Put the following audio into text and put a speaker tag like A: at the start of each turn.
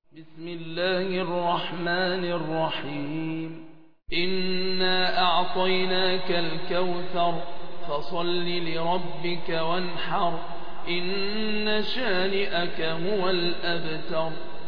A: بسم الله الرحمن الرحيم إنا أعطيناك الكوثر فصل لربك وانحر إن شانئك هو الأبتر